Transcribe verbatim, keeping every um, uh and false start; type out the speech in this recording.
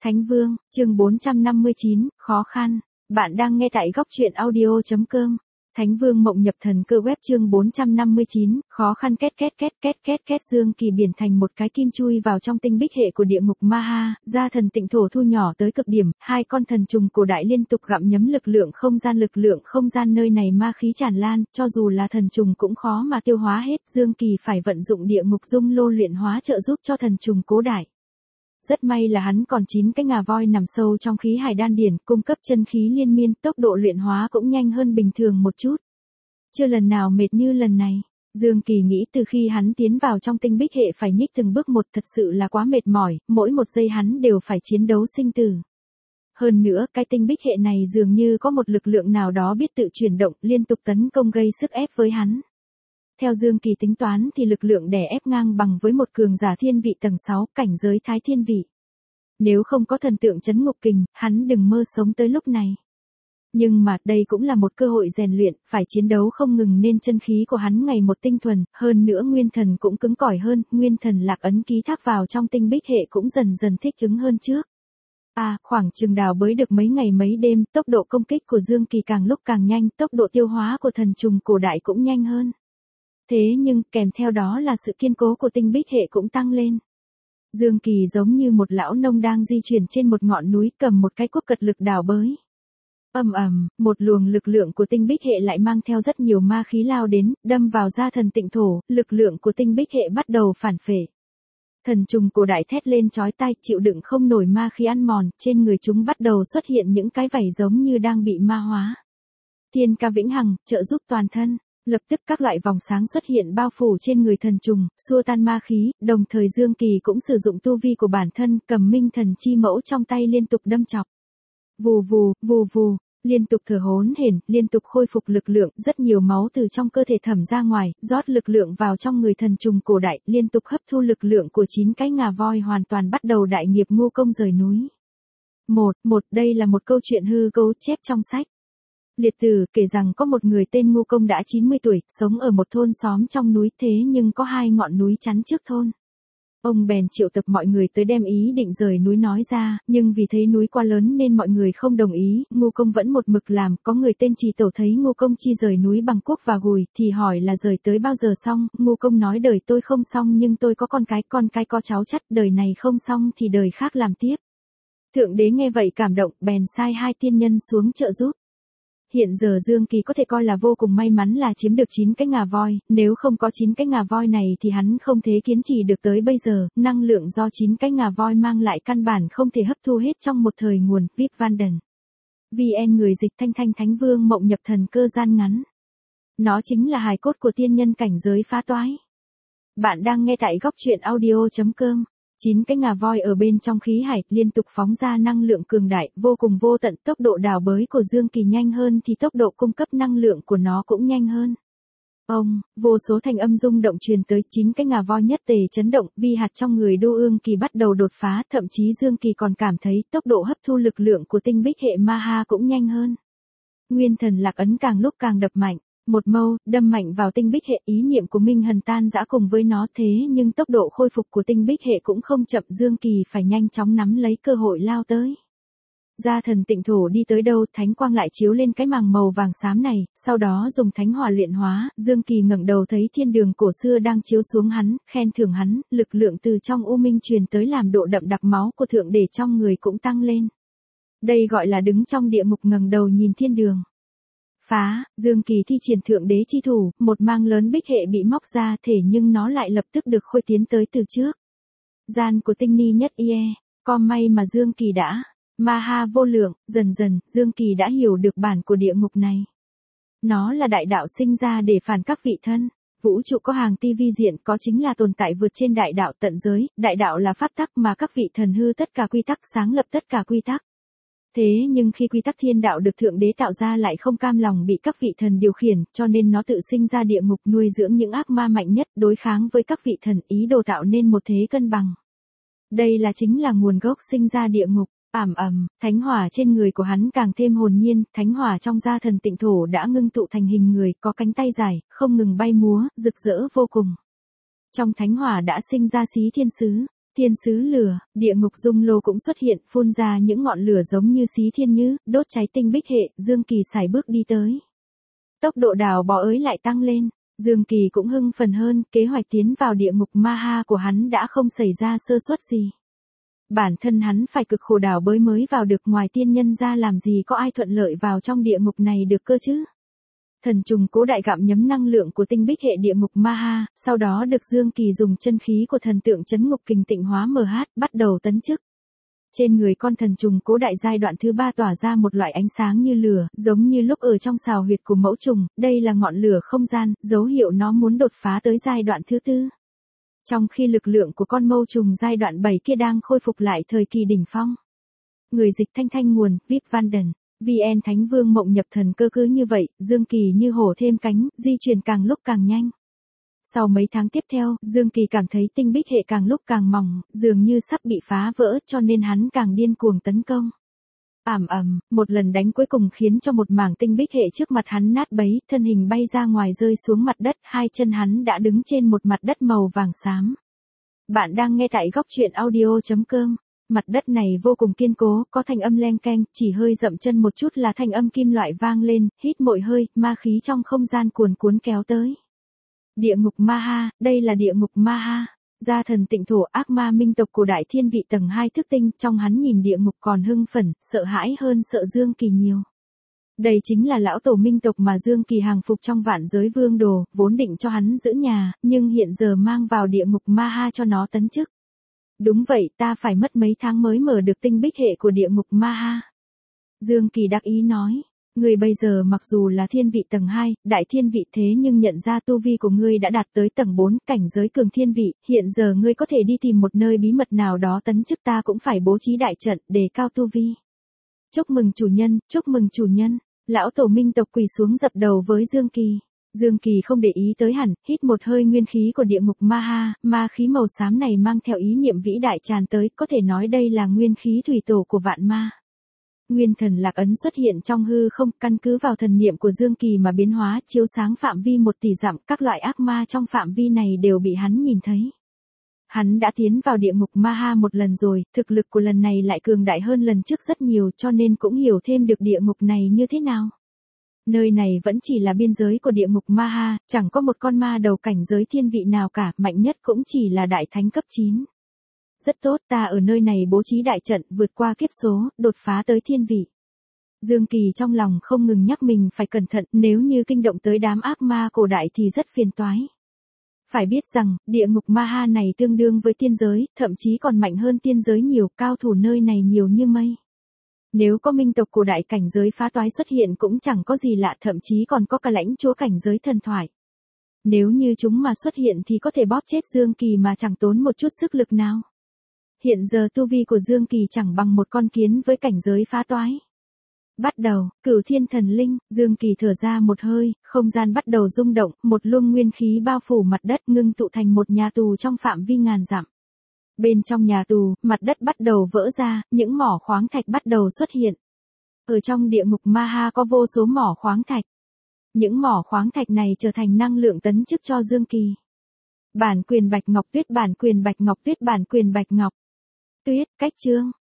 Thánh Vương, chương bốn trăm năm mươi chín, khó khăn. Bạn đang nghe tại góc truyện audio.com. Thánh Vương mộng nhập thần cơ web chương bốn trăm năm mươi chín, khó khăn két két két két két két Dương Kỳ biển thành một cái kim chui vào trong tinh bích hệ của địa ngục Ma Ha, gia thần tịnh thổ thu nhỏ tới cực điểm, hai con thần trùng cổ đại liên tục gặm nhấm lực lượng không gian lực lượng không gian nơi này ma khí tràn lan, cho dù là thần trùng cũng khó mà tiêu hóa hết, Dương Kỳ phải vận dụng địa ngục dung lô luyện hóa trợ giúp cho thần trùng cố đại. Rất may là hắn còn chín cái ngà voi nằm sâu trong khí hải đan điển, cung cấp chân khí liên miên, tốc độ luyện hóa cũng nhanh hơn bình thường một chút. Chưa lần nào mệt như lần này, Dương Kỳ nghĩ từ khi hắn tiến vào trong tinh bích hệ phải nhích từng bước một thật sự là quá mệt mỏi, mỗi một giây hắn đều phải chiến đấu sinh tử. Hơn nữa, cái tinh bích hệ này dường như có một lực lượng nào đó biết tự chuyển động, liên tục tấn công gây sức ép với hắn. Theo Dương Kỳ tính toán thì lực lượng đè ép ngang bằng với một cường giả thiên vị tầng sáu, cảnh giới thái thiên vị. Nếu không có thần tượng chấn ngục kình, hắn đừng mơ sống tới lúc này. Nhưng mà, đây cũng là một cơ hội rèn luyện, phải chiến đấu không ngừng nên chân khí của hắn ngày một tinh thuần, hơn nữa nguyên thần cũng cứng cỏi hơn, nguyên thần lạc ấn ký thác vào trong tinh bích hệ cũng dần dần thích ứng hơn trước. À, khoảng chừng đào bới được mấy ngày mấy đêm, tốc độ công kích của Dương Kỳ càng lúc càng nhanh, tốc độ tiêu hóa của thần trùng cổ đại cũng nhanh hơn. Thế nhưng, kèm theo đó là sự kiên cố của tinh bích hệ cũng tăng lên. Dương Kỳ giống như một lão nông đang di chuyển trên một ngọn núi cầm một cái cuốc cật lực đào bới. Ầm ầm, một luồng lực lượng của tinh bích hệ lại mang theo rất nhiều ma khí lao đến, đâm vào gia thần tịnh thổ, lực lượng của tinh bích hệ bắt đầu phản phệ. Thần trùng cổ đại thét lên chói tai, chịu đựng không nổi ma khí ăn mòn, trên người chúng bắt đầu xuất hiện những cái vảy giống như đang bị ma hóa. Thiên ca vĩnh hằng, trợ giúp toàn thân. Lập tức các loại vòng sáng xuất hiện bao phủ trên người thần trùng, xua tan ma khí, đồng thời Dương Kỳ cũng sử dụng tu vi của bản thân, cầm minh thần chi mẫu trong tay liên tục đâm chọc. Vù vù, vù vù, liên tục thở hổn hển, liên tục khôi phục lực lượng, rất nhiều máu từ trong cơ thể thẩm ra ngoài, rót lực lượng vào trong người thần trùng cổ đại, liên tục hấp thu lực lượng của chín cái ngà voi hoàn toàn bắt đầu đại nghiệp ngu công rời núi. Một, một, đây là một câu chuyện hư cấu chép trong sách. Liệt tử kể rằng có một người tên Ngu Công đã chín mươi tuổi, sống ở một thôn xóm trong núi thế nhưng có hai ngọn núi chắn trước thôn. Ông bèn triệu tập mọi người tới đem ý định rời núi nói ra, nhưng vì thấy núi quá lớn nên mọi người không đồng ý, Ngu Công vẫn một mực làm, có người tên Trì Tổ thấy Ngu Công chi rời núi bằng cuốc và gùi, thì hỏi là rời tới bao giờ xong, Ngu Công nói đời tôi không xong nhưng tôi có con cái, con cái có cháu chắt, đời này không xong thì đời khác làm tiếp. Thượng đế nghe vậy cảm động, bèn sai hai tiên nhân xuống trợ giúp. Hiện giờ Dương Kỳ có thể coi là vô cùng may mắn là chiếm được chín cái ngà voi, nếu không có chín cái ngà voi này thì hắn không thể kiến trì được tới bây giờ, năng lượng do chín cái ngà voi mang lại căn bản không thể hấp thu hết trong một thời nguồn, vê i pê Vanden. vê en người dịch Thanh Thanh Thánh Vương mộng nhập thần cơ gian ngắn. Nó chính là hài cốt của tiên nhân cảnh giới phá toái. Bạn đang nghe tại góc truyện audio.com. Chín cái ngà voi ở bên trong khí hải liên tục phóng ra năng lượng cường đại, vô cùng vô tận, tốc độ đào bới của Dương Kỳ nhanh hơn thì tốc độ cung cấp năng lượng của nó cũng nhanh hơn. Ông, vô số thanh âm rung động truyền tới, chín cái ngà voi nhất tề chấn động, vi hạt trong người Đô Ương Kỳ bắt đầu đột phá, thậm chí Dương Kỳ còn cảm thấy tốc độ hấp thu lực lượng của tinh bích hệ Ma Ha cũng nhanh hơn. Nguyên thần lạc ấn càng lúc càng đập mạnh. Một mâu, đâm mạnh vào tinh bích hệ, ý niệm của Minh Hần tan rã cùng với nó thế nhưng tốc độ khôi phục của tinh bích hệ cũng không chậm, Dương Kỳ phải nhanh chóng nắm lấy cơ hội lao tới. Gia thần tịnh thổ đi tới đâu, thánh quang lại chiếu lên cái màng màu vàng xám này, sau đó dùng thánh hỏa luyện hóa, Dương Kỳ ngẩng đầu thấy thiên đường cổ xưa đang chiếu xuống hắn, khen thưởng hắn, lực lượng từ trong u minh truyền tới làm độ đậm đặc máu của thượng đế trong người cũng tăng lên. Đây gọi là đứng trong địa ngục ngẩng đầu nhìn thiên đường. Phá, Dương Kỳ thi triển thượng đế chi thủ, một mang lớn bích hệ bị móc ra thể nhưng nó lại lập tức được khôi tiến tới từ trước. Gian của tinh ni nhất ie, có may mà Dương Kỳ đã, Ma Ha vô lượng, dần dần, Dương Kỳ đã hiểu được bản của địa ngục này. Nó là đại đạo sinh ra để phản các vị thân, vũ trụ có hàng ti vi diện có chính là tồn tại vượt trên đại đạo tận giới, đại đạo là pháp tắc mà các vị thần hư tất cả quy tắc sáng lập tất cả quy tắc. Thế nhưng khi quy tắc thiên đạo được thượng đế tạo ra lại không cam lòng bị các vị thần điều khiển, cho nên nó tự sinh ra địa ngục nuôi dưỡng những ác ma mạnh nhất đối kháng với các vị thần, ý đồ tạo nên một thế cân bằng. Đây là chính là nguồn gốc sinh ra địa ngục. Ảm ầm, thánh hỏa trên người của hắn càng thêm hồn nhiên, thánh hỏa trong gia thần tịnh thổ đã ngưng tụ thành hình người, có cánh tay dài, không ngừng bay múa, rực rỡ vô cùng. Trong thánh hỏa đã sinh ra xí thiên sứ. Thiên sứ lửa, địa ngục dung lô cũng xuất hiện, phun ra những ngọn lửa giống như xí thiên nhứ, đốt cháy tinh bích hệ, Dương Kỳ sải bước đi tới. Tốc độ đào bò ới lại tăng lên, Dương Kỳ cũng hưng phấn hơn, kế hoạch tiến vào địa ngục ma ha của hắn đã không xảy ra sơ suất gì. Bản thân hắn phải cực khổ đào bới mới vào được, ngoài tiên nhân ra làm gì có ai thuận lợi vào trong địa ngục này được cơ chứ. Thần trùng cố đại gặm nhấm năng lượng của tinh bích hệ địa ngục ma ha, sau đó được Dương Kỳ dùng chân khí của thần tượng chấn ngục kình tịnh hóa em hát, bắt đầu tấn chức. Trên người con thần trùng cố đại giai đoạn thứ ba tỏa ra một loại ánh sáng như lửa, giống như lúc ở trong sào huyệt của mẫu trùng, đây là ngọn lửa không gian, dấu hiệu nó muốn đột phá tới giai đoạn thứ tư. Trong khi lực lượng của con mâu trùng giai đoạn bảy kia đang khôi phục lại thời kỳ đỉnh phong. Người dịch thanh thanh nguồn, vê i pê Vanden, vê en Thánh Vương Mộng Nhập Thần Cơ. Cứ như vậy, Dương Kỳ như hổ thêm cánh, di chuyển càng lúc càng nhanh. Sau mấy tháng tiếp theo, Dương Kỳ cảm thấy tinh bích hệ càng lúc càng mỏng, dường như sắp bị phá vỡ, cho nên hắn càng điên cuồng tấn công. Ảm ầm, một lần đánh cuối cùng khiến cho một mảng tinh bích hệ trước mặt hắn nát bấy, thân hình bay ra ngoài rơi xuống mặt đất, hai chân hắn đã đứng trên một mặt đất màu vàng xám. Bạn đang nghe tại góc truyện audio chấm com. Mặt đất này vô cùng kiên cố, có thanh âm leng keng, chỉ hơi dậm chân một chút là thanh âm kim loại vang lên, hít mỗi hơi, ma khí trong không gian cuồn cuốn kéo tới. Địa ngục ma ha, đây là địa ngục ma ha. Gia thần tịnh thổ ác ma minh tộc của đại thiên vị tầng hai thức tinh, trong hắn nhìn địa ngục còn hưng phấn, sợ hãi hơn sợ Dương Kỳ nhiều. Đây chính là lão tổ minh tộc mà Dương Kỳ hàng phục trong vạn giới vương đồ, vốn định cho hắn giữ nhà, nhưng hiện giờ mang vào địa ngục ma ha cho nó tấn chức. Đúng vậy, ta phải mất mấy tháng mới mở được tinh bích hệ của địa ngục ma ha. Dương Kỳ đắc ý nói. Ngươi bây giờ mặc dù là thiên vị tầng hai, đại thiên vị thế nhưng nhận ra tu vi của ngươi đã đạt tới tầng bốn, cảnh giới cường thiên vị, hiện giờ ngươi có thể đi tìm một nơi bí mật nào đó tấn chức, ta cũng phải bố trí đại trận, đề cao tu vi. Chúc mừng chủ nhân, chúc mừng chủ nhân, lão tổ minh tộc quỳ xuống dập đầu với Dương Kỳ. Dương Kỳ không để ý tới hẳn, hít một hơi nguyên khí của địa ngục ma ha, ma khí màu xám này mang theo ý niệm vĩ đại tràn tới, có thể nói đây là nguyên khí thủy tổ của vạn ma. Nguyên thần lạc ấn xuất hiện trong hư không, căn cứ vào thần niệm của Dương Kỳ mà biến hóa, chiếu sáng phạm vi một tỷ dặm, các loại ác ma trong phạm vi này đều bị hắn nhìn thấy. Hắn đã tiến vào địa ngục ma ha một lần rồi, thực lực của lần này lại cường đại hơn lần trước rất nhiều, cho nên cũng hiểu thêm được địa ngục này như thế nào. Nơi này vẫn chỉ là biên giới của địa ngục ma ha, chẳng có một con ma đầu cảnh giới thiên vị nào cả, mạnh nhất cũng chỉ là đại thánh cấp chín. Rất tốt, ta ở nơi này bố trí đại trận, vượt qua kiếp số, đột phá tới thiên vị. Dương Kỳ trong lòng không ngừng nhắc mình phải cẩn thận, nếu như kinh động tới đám ác ma cổ đại thì rất phiền toái. Phải biết rằng, địa ngục ma ha này tương đương với tiên giới, thậm chí còn mạnh hơn tiên giới nhiều, cao thủ nơi này nhiều như mây. Nếu có minh tộc cổ đại cảnh giới phá toái xuất hiện cũng chẳng có gì lạ, thậm chí còn có cả lãnh chúa cảnh giới thần thoại. Nếu như chúng mà xuất hiện thì có thể bóp chết Dương Kỳ mà chẳng tốn một chút sức lực nào. Hiện giờ tu vi của Dương Kỳ chẳng bằng một con kiến với cảnh giới phá toái. Bắt đầu, Cửu Thiên Thần Linh, Dương Kỳ thở ra một hơi, không gian bắt đầu rung động, một luồng nguyên khí bao phủ mặt đất ngưng tụ thành một nhà tù trong phạm vi ngàn dặm. Bên trong nhà tù, mặt đất bắt đầu vỡ ra, những mỏ khoáng thạch bắt đầu xuất hiện. Ở trong địa ngục ma ha có vô số mỏ khoáng thạch. Những mỏ khoáng thạch này trở thành năng lượng tấn chức cho Dương Kỳ. Bản quyền Bạch Ngọc Tuyết, bản quyền Bạch Ngọc Tuyết, bản quyền Bạch Ngọc Tuyết, cách chương.